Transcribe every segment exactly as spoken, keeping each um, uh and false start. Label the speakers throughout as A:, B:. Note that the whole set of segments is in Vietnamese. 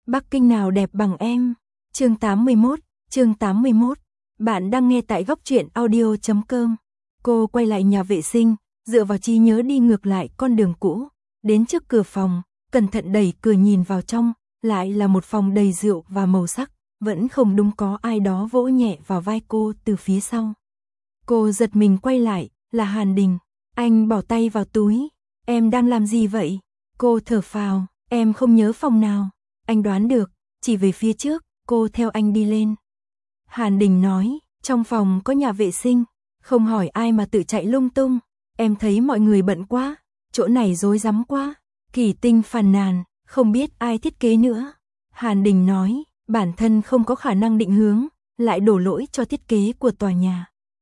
A: Bắc Kinh nào đẹp bằng em. Chương tám mươi mốt, chương tám mươi mốt. Bạn đang nghe tại góc truyện audio chấm com. Cô quay lại nhà vệ sinh, dựa vào trí nhớ đi ngược lại con đường cũ, đến trước cửa phòng, cẩn thận đẩy cửa nhìn vào trong, lại là một phòng đầy rượu và màu sắc, vẫn không đúng có ai đó vỗ nhẹ vào vai cô từ phía sau. Cô giật mình quay lại, là Hàn Đình. Anh bỏ tay vào túi. Em đang làm gì vậy? Cô thở phào, em không nhớ phòng nào. Anh đoán được, chỉ về phía trước, cô theo anh đi lên. Hàn Đình nói, trong phòng có nhà vệ sinh, không hỏi ai mà tự chạy lung tung. Em thấy mọi người bận quá, chỗ này rối rắm quá. Kỳ Tinh phàn nàn, không biết ai thiết kế nữa. Hàn Đình nói, bản thân không có khả năng định hướng, lại đổ lỗi cho thiết kế của tòa nhà.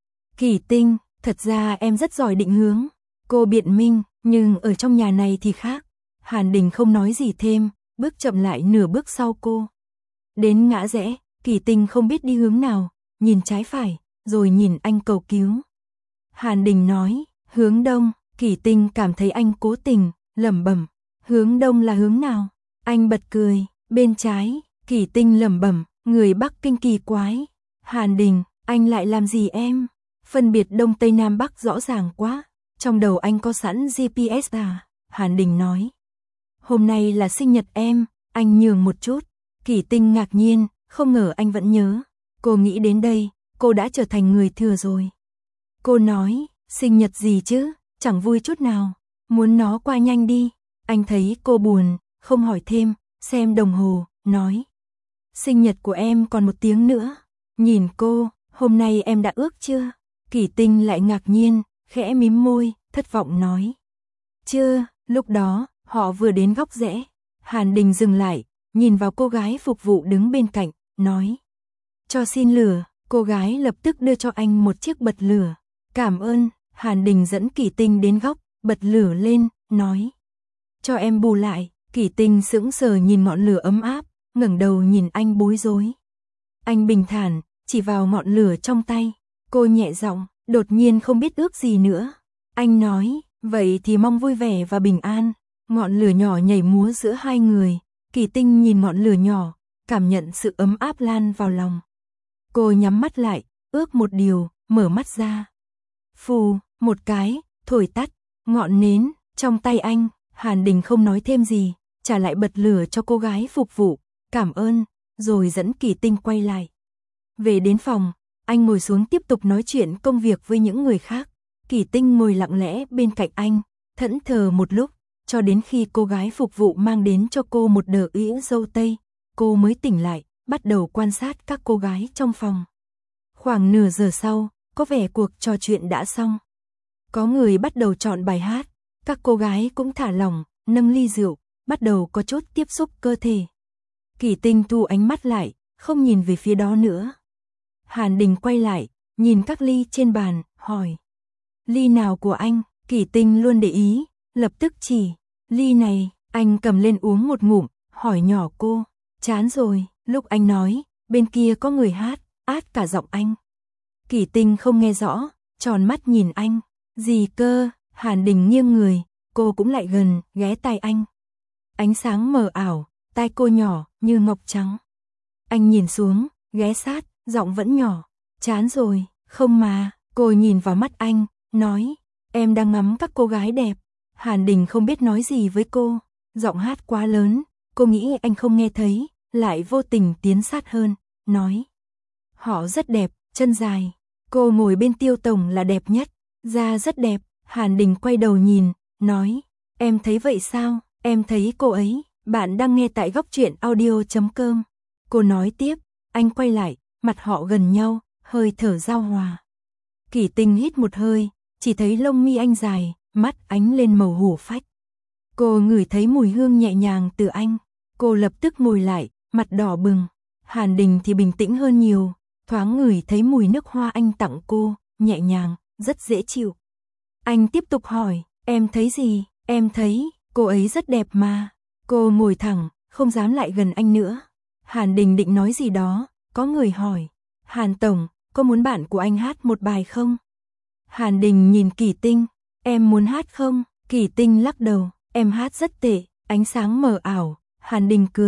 A: Kỳ Tinh, thật ra em rất giỏi định hướng. Cô biện minh, nhưng ở trong nhà này thì khác. Hàn Đình không nói gì thêm, bước chậm lại nửa bước sau cô. Đến ngã rẽ, Kỳ Tinh không biết đi hướng nào, nhìn trái phải, rồi nhìn anh cầu cứu. Hàn Đình nói, hướng đông. Kỳ Tinh cảm thấy anh cố tình, lẩm bẩm, hướng đông là hướng nào? Anh bật cười, bên trái. Kỳ Tinh lẩm bẩm, người Bắc Kinh kỳ quái. Hàn Đình, anh lại làm gì em? Phân biệt đông tây nam bắc rõ ràng quá. Trong đầu anh có sẵn giê pê ét à? Hàn Đình nói. Hôm nay là sinh nhật em, anh nhường một chút. Kỳ Tinh ngạc nhiên, không ngờ anh vẫn nhớ. Cô nghĩ đến đây, cô đã trở thành người thừa rồi. Cô nói, sinh nhật gì chứ, chẳng vui chút nào. Muốn nó qua nhanh đi. Anh thấy cô buồn, không hỏi thêm, xem đồng hồ, nói. Sinh nhật của em còn một tiếng nữa. Nhìn cô, hôm nay em đã ước chưa? Kỳ Tinh lại ngạc nhiên, khẽ mím môi, thất vọng nói. Chưa. Lúc đó, họ vừa đến góc rẽ. Hàn Đình dừng lại, nhìn vào cô gái phục vụ đứng bên cạnh, nói. Cho xin lửa. Cô gái lập tức đưa cho anh một chiếc bật lửa. Cảm ơn. Hàn Đình dẫn Kỳ Tinh đến góc, bật lửa lên, nói. Cho em bù lại. Kỳ Tinh sững sờ nhìn ngọn lửa ấm áp, ngẩng đầu nhìn anh bối rối. Anh bình thản, chỉ vào ngọn lửa trong tay. Cô nhẹ giọng, đột nhiên không biết ước gì nữa. Anh nói, vậy thì mong vui vẻ và bình an. Ngọn lửa nhỏ nhảy múa giữa hai người. Kỳ Tinh nhìn ngọn lửa nhỏ, cảm nhận sự ấm áp lan vào lòng. Cô nhắm mắt lại, ước một điều, mở mắt ra. Phù, một cái, thổi tắt, ngọn nến, trong tay anh. Hàn Đình không nói thêm gì, trả lại bật lửa cho cô gái phục vụ, cảm ơn, rồi dẫn Kỳ Tinh quay lại. Về đến phòng, anh ngồi xuống tiếp tục nói chuyện công việc với những người khác. Kỳ Tinh ngồi lặng lẽ bên cạnh anh, thẫn thờ một lúc, cho đến khi cô gái phục vụ mang đến cho cô một đờ ĩa dâu tây, cô mới tỉnh lại, bắt đầu quan sát các cô gái trong phòng. Khoảng nửa giờ sau, có vẻ cuộc trò chuyện đã xong. Có người bắt đầu chọn bài hát, các cô gái cũng thả lỏng, nâng ly rượu, bắt đầu có chút tiếp xúc cơ thể. Kỳ Tinh thu ánh mắt lại, không nhìn về phía đó nữa. Hàn Đình quay lại, nhìn các ly trên bàn, hỏi. Ly nào của anh? Kỳ Tinh luôn để ý, lập tức chỉ. Ly này, anh cầm lên uống một ngụm, hỏi nhỏ cô. Chán rồi. Lúc anh nói, bên kia có người hát, át cả giọng anh. Kỳ Tinh không nghe rõ, tròn mắt nhìn anh. Gì cơ? Hàn Đình nghiêng người, cô cũng lại gần, ghé tai anh. Ánh sáng mờ ảo, tai cô nhỏ, như ngọc trắng. Anh nhìn xuống, ghé sát, giọng vẫn nhỏ. Chán rồi, không mà. Cô nhìn vào mắt anh, nói. Em đang ngắm các cô gái đẹp. Hàn Đình không biết nói gì với cô. Giọng hát quá lớn, cô nghĩ anh không nghe thấy, lại vô tình tiến sát hơn, nói. Họ rất đẹp, chân dài. Cô ngồi bên Tiêu Tổng là đẹp nhất. Da rất đẹp. Hàn Đình quay đầu nhìn, nói. Em thấy vậy sao? Em thấy cô ấy. Bạn đang nghe tại góc truyện audio chấm com. Cô nói tiếp, anh quay lại, mặt họ gần nhau, hơi thở giao hòa. Kỳ Tinh hít một hơi, chỉ thấy lông mi anh dài, mắt ánh lên màu hổ phách. Cô ngửi thấy mùi hương nhẹ nhàng từ anh. Cô lập tức ngồi lại, mặt đỏ bừng. Hàn Đình thì bình tĩnh hơn nhiều, thoáng ngửi thấy mùi nước hoa anh tặng cô, nhẹ nhàng, rất dễ chịu. Anh tiếp tục hỏi, em thấy gì? Em thấy, cô ấy rất đẹp mà. Cô ngồi thẳng, không dám lại gần anh nữa. Hàn Đình định nói gì đó, có người hỏi. Hàn Tổng, có muốn bạn của anh hát một bài không? Hàn Đình nhìn Kỳ Tinh, em muốn hát không? Kỳ Tinh lắc đầu, em hát rất tệ, ánh sáng mờ ảo. Hàn Đình cười,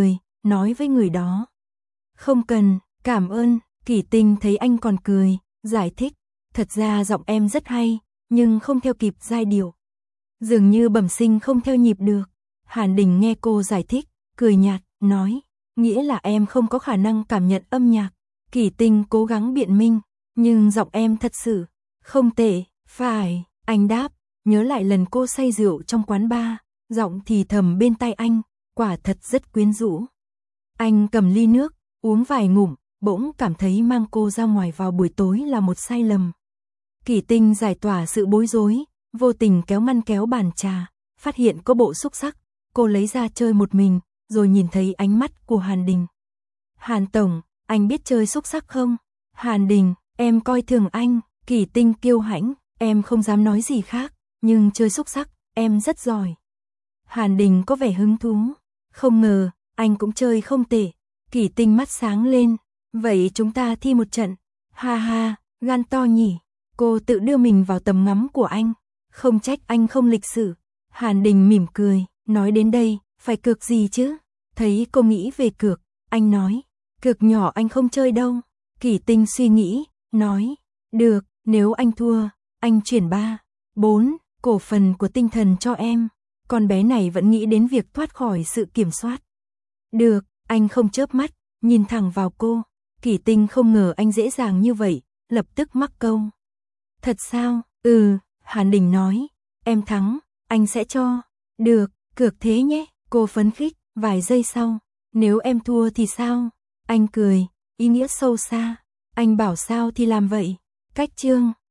A: nói với người đó. Không cần, cảm ơn. Kỷ Tinh thấy anh còn cười, giải thích. Thật ra giọng em rất hay, nhưng không theo kịp giai điệu. Dường như bẩm sinh không theo nhịp được. Hàn Đình nghe cô giải thích, cười nhạt, nói. Nghĩa là em không có khả năng cảm nhận âm nhạc. Kỷ Tinh cố gắng biện minh, nhưng giọng em thật sự không tệ. Phải, anh đáp, nhớ lại lần cô say rượu trong quán bar, giọng thì thầm bên tai anh, quả thật rất quyến rũ. Anh cầm ly nước, uống vài ngụm, bỗng cảm thấy mang cô ra ngoài vào buổi tối là một sai lầm. Kỷ Tinh giải tỏa sự bối rối, vô tình kéo măn kéo bàn trà, phát hiện có bộ xúc xắc, cô lấy ra chơi một mình, rồi nhìn thấy ánh mắt của Hàn Đình. Hàn Tổng, anh biết chơi xúc xắc không? Hàn Đình, em coi thường anh. Kỷ Tinh kiêu hãnh, em không dám nói gì khác, nhưng chơi xúc xắc, em rất giỏi. Hàn Đình có vẻ hứng thú, không ngờ, anh cũng chơi không tệ. Kỷ Tinh mắt sáng lên, vậy chúng ta thi một trận. Ha ha, gan to nhỉ. Cô tự đưa mình vào tầm ngắm của anh, không trách anh không lịch sự. Hàn Đình mỉm cười, nói đến đây, phải cược gì chứ? Thấy cô nghĩ về cược, anh nói, cược nhỏ anh không chơi đâu. Kỷ Tinh suy nghĩ, nói, được, nếu anh thua, anh chuyển ba, bốn cổ phần của tinh thần cho em. Con bé này vẫn nghĩ đến việc thoát khỏi sự kiểm soát. Được, anh không chớp mắt, nhìn thẳng vào cô. Kỷ Tinh không ngờ anh dễ dàng như vậy, lập tức mắc câu. Thật sao? Ừ, Hàn Đình nói, em thắng, anh sẽ cho. Được, cược thế nhé. Cô phấn khích, vài giây sau, nếu em thua thì sao? Anh cười, ý nghĩa sâu xa. Anh bảo sao thì làm vậy. Cách chương